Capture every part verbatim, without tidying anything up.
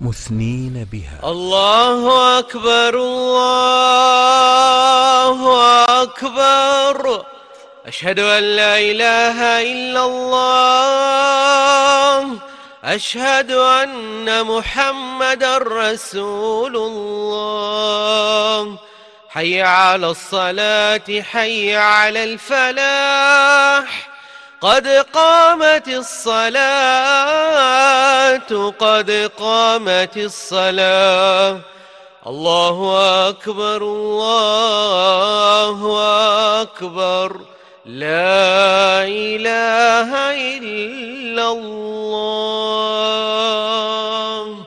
مثنين بها. الله أكبر الله أكبر، أشهد أن لا إله إلا الله، أشهد أن محمدا رسول الله. حي على الصلاة، حي على الفلاح، قد قامت الصلاة، قد قامت الصلاة. الله أكبر الله أكبر، لا إله إلا الله.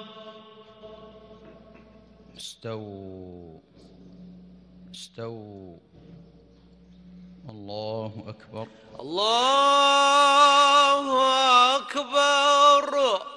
استووا استووا. الله أكبر الله أكبر.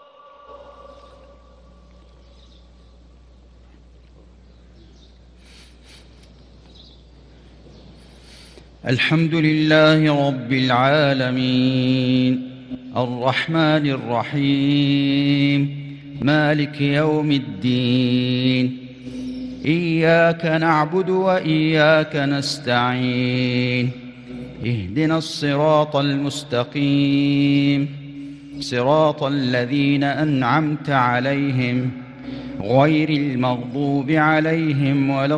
الحمد لله رب العالمين، الرحمن الرحيم، مالك يوم الدين. إياك نعبد وإياك نستعين، اهدنا الصراط المستقيم، صراط الذين أنعمت عليهم غير المغضوب عليهم ولا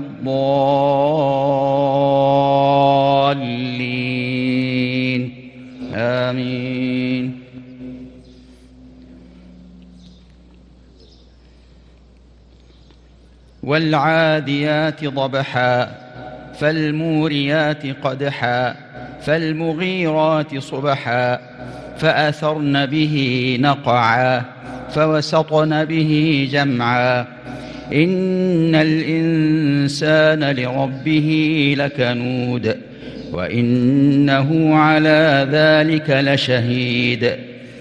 الضالين. آمين. والعاديات ضبحا، فالموريات قدحا، فالمغيرات صبحا، فأثرن به نقعا، فوسطن به جمعا. إن الإنسان لربه لكنود، وإنه على ذلك لشهيد،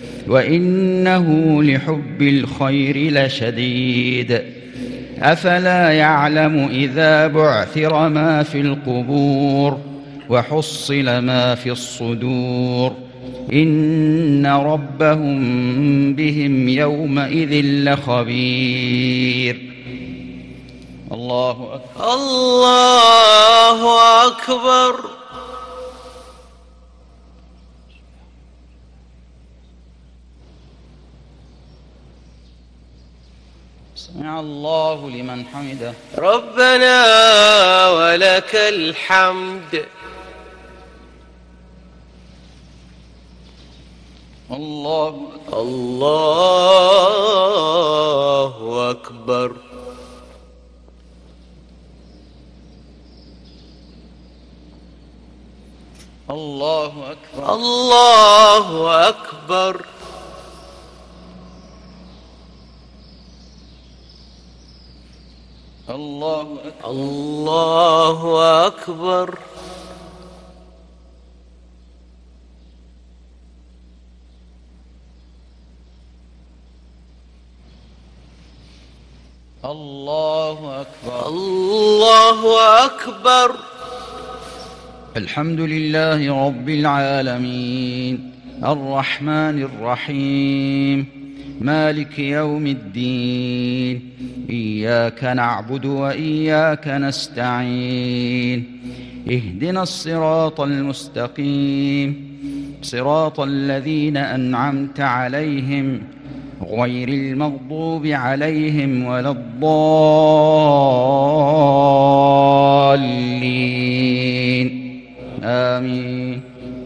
وإنه لحب الخير لشديد. أفلا يعلم إذا بعثر ما في القبور وحصل ما في الصدور، إن ربهم بهم يومئذ لخبير. الله أكبر الله أكبر. سمع الله لمن حمده. ربنا ولك الحمد. الله الله أكبر. الله أكبر. الله أكبر. الله أكبر. الله أكبر. الله أكبر. الله أكبر. الحمد لله رب العالمين، الرحمن الرحيم، مالك يوم الدين. إياك نعبد وإياك نستعين، اهدنا الصراط المستقيم، صراط الذين أنعمت عليهم غير المغضوب عليهم ولا الضالين. آمين.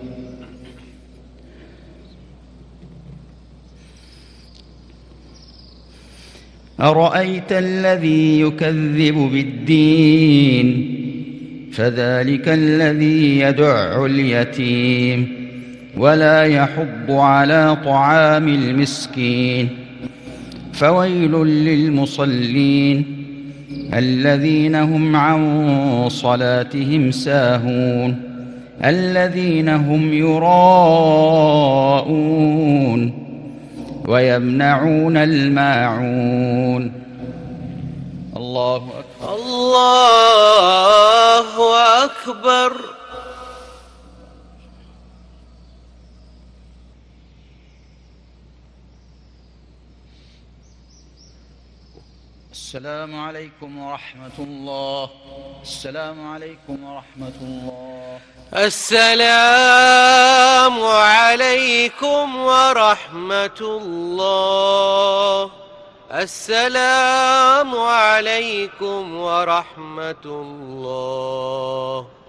أرأيت الذي يكذب بالدين، فذلك الذي يدع اليتيم ولا يحض على طعام المسكين. فويل للمصلين الذين هم عن صلاتهم ساهون، الذين هم يراءون ويمنعون الماعون. الله أكبر. الله أكبر. السلام عليكم ورحمة الله. السلام عليكم ورحمة الله. السلام عليكم ورحمة الله. السلام عليكم ورحمة الله.